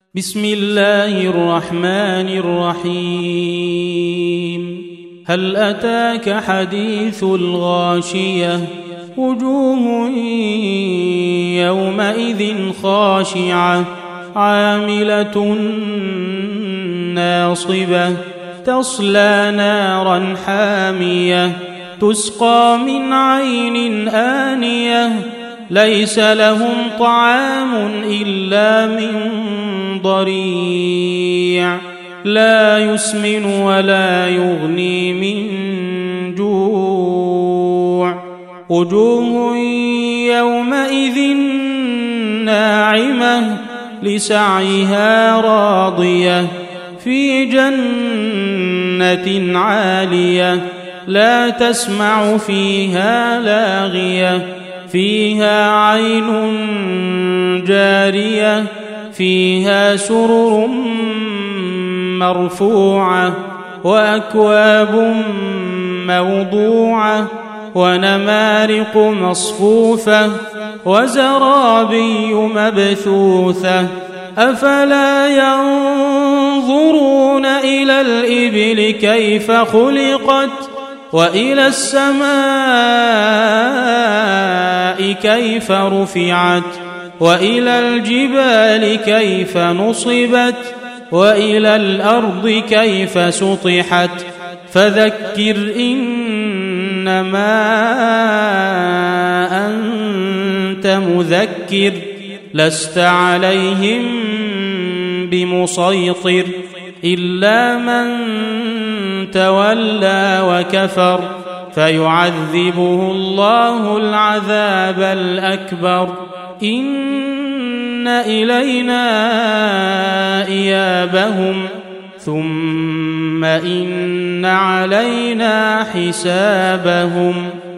بسم الله الرحمن الرحيم. هل أتاك حديث الغاشية؟ وجوه يومئذ خاشعة عاملة ناصبة تصلى نارا حامية تسقى من عين آنية ليس لهم طعام إلا من ضريع لا يسمن ولا يغني من جوع. وجوه يومئذ ناعمة لسعيها راضية في جنة عالية لا تسمع فيها لاغية فيها عين جارية فيها سرر مرفوعة وأكواب موضوعة ونمارق مصفوفة وزرابي مبثوثة أفلا ينظرون إلى الإبل كيف خلقت وإلى السماء كيف رفعت وإلى الجبال كيف نصبت وإلى الأرض كيف سطحت فذكر إنما أنت مذكر لست عليهم بمسيطر إلا من تولى وكفر فيعذبه الله العذاب الأكبر إن إلينا إيابهم ثم إن علينا حسابهم.